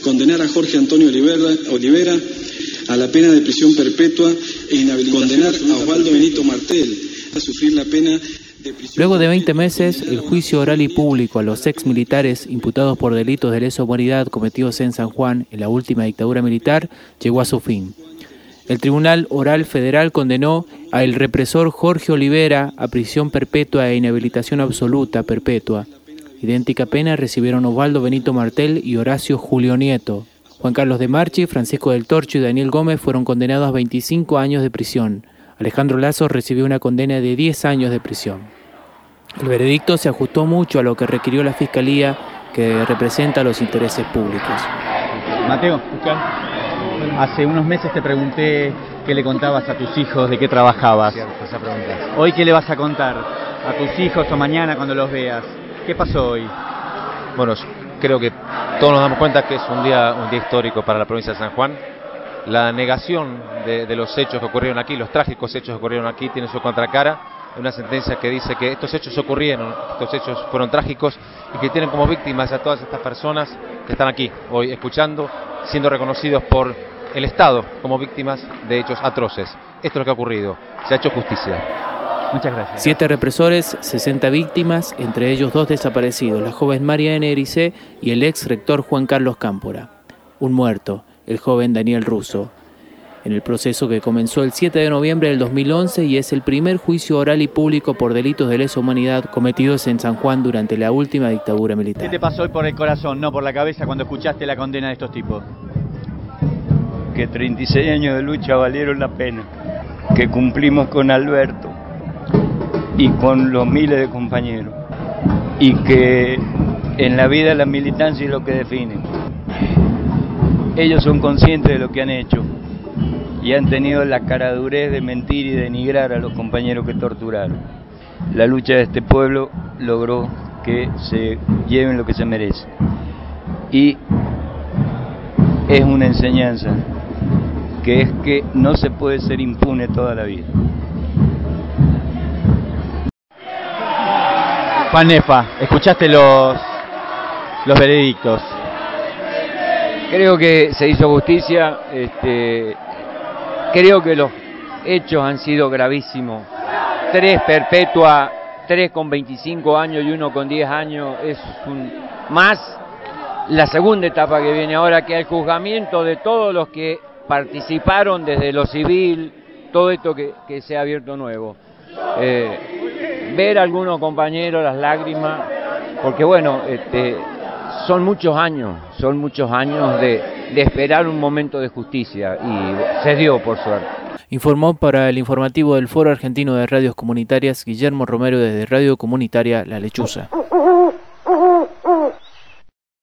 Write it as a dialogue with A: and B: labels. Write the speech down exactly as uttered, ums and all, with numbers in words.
A: condenar a Jorge Antonio Olivera, Olivera a la pena de prisión perpetua e inhabilitación, condenar a Osvaldo Benito Martel a sufrir la pena de prisión.
B: Luego de veinte meses, el juicio oral y público a los ex militares imputados por delitos de lesa humanidad cometidos en San Juan en la última dictadura militar llegó a su fin. El Tribunal Oral Federal condenó al represor Jorge Olivera a prisión perpetua e inhabilitación absoluta perpetua. Idéntica pena recibieron Osvaldo Benito Martel y Horacio Julio Nieto. Juan Carlos de Marchi, Francisco del Torcho y Daniel Gómez fueron condenados a veinticinco años de prisión. Alejandro Lazo recibió una condena de diez años de prisión. El veredicto se ajustó mucho a lo que requirió la Fiscalía, que representa los intereses públicos.
C: Mateo, hace unos meses te pregunté qué le contabas a tus hijos, de qué trabajabas. Hoy, ¿qué le vas a contar a tus hijos o mañana cuando los veas? ¿Qué pasó hoy?
D: Bueno, creo que todos nos damos cuenta que es un día, un día histórico para la provincia de San Juan. La negación de, de los hechos que ocurrieron aquí, los trágicos hechos que ocurrieron aquí, tiene su contracara. Una sentencia que dice que estos hechos ocurrieron, estos hechos fueron trágicos y que tienen como víctimas a todas estas personas que están aquí hoy escuchando, siendo reconocidos por el Estado como víctimas de hechos atroces. Esto es lo que ha ocurrido. Se ha hecho justicia.
C: Muchas gracias.
B: Siete represores, sesenta víctimas, entre ellos dos desaparecidos, la joven María N. Ericé y el ex rector Juan Carlos Cámpora. Un muerto, el joven Daniel Russo. En el proceso que comenzó el siete de noviembre del dos mil once y es el primer juicio oral y público por delitos de lesa humanidad cometidos en San Juan durante la última dictadura militar.
C: ¿Qué te pasó hoy por el corazón, no por la cabeza, cuando escuchaste la condena de estos tipos?
E: Que treinta y seis años de lucha valieron la pena, que cumplimos con Alberto y con los miles de compañeros, y que en la vida la militancia es lo que define. Ellos son conscientes de lo que han hecho y han tenido la caradurez de mentir y denigrar a los compañeros que torturaron. La lucha de este pueblo logró que se lleven lo que se merece. Y es una enseñanza, que es que no se puede ser impune toda la vida.
C: Juan Nefa, escuchaste los, los veredictos.
F: Creo que se hizo justicia, este, creo que los hechos han sido gravísimos. Tres perpetua, tres con veinticinco años y uno con diez años, es un, más la segunda etapa que viene ahora, que el juzgamiento de todos los que participaron desde lo civil, todo esto que, que se ha abierto nuevo. Eh, ver a algunos compañeros las lágrimas, porque bueno, este, son muchos años, son muchos años de, de esperar un momento de justicia y se dio por suerte.
B: Informó para el informativo del Foro Argentino de Radios Comunitarias Guillermo Romero desde Radio Comunitaria La Lechuza.